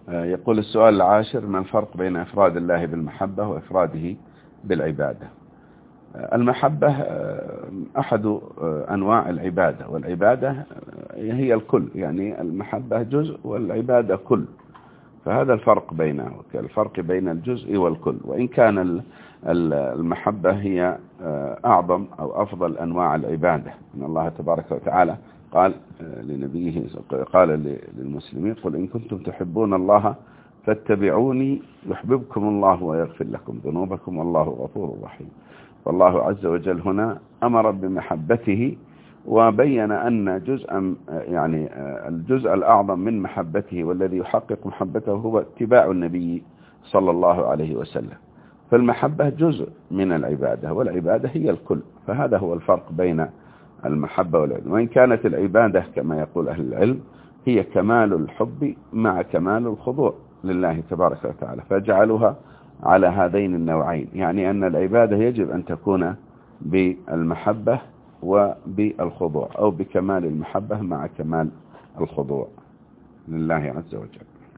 يقول السؤال العاشر: ما الفرق بين إفراد الله بالمحبة وإفراده بالعبادة؟ المحبة أحد أنواع العبادة، والعبادة هي الكل، يعني المحبة جزء والعبادة كل، فهذا الفرق بينه، الفرق بين الجزء والكل. وإن كان المحبة هي أعظم أو أفضل أنواع العبادة، إن الله تبارك وتعالى قال لنبيه، قال للمسلمين: قل إن كنتم تحبون الله فاتبعوني يحببكم الله ويغفر لكم ذنوبكم والله غفور رحيم. فالله عز وجل هنا أمر بمحبته، وبين أن الجزء الأعظم من محبته والذي يحقق محبته هو اتباع النبي صلى الله عليه وسلم. فالمحبة جزء من العبادة، والعبادة هي الكل، فهذا هو الفرق بين المحبة والعلم. وإن كانت العبادة كما يقول أهل العلم هي كمال الحب مع كمال الخضوع لله تبارك وتعالى، فجعلها على هذين النوعين، يعني أن العبادة يجب أن تكون بالمحبة وبالخضوع، أو بكمال المحبة مع كمال الخضوع لله عز وجل.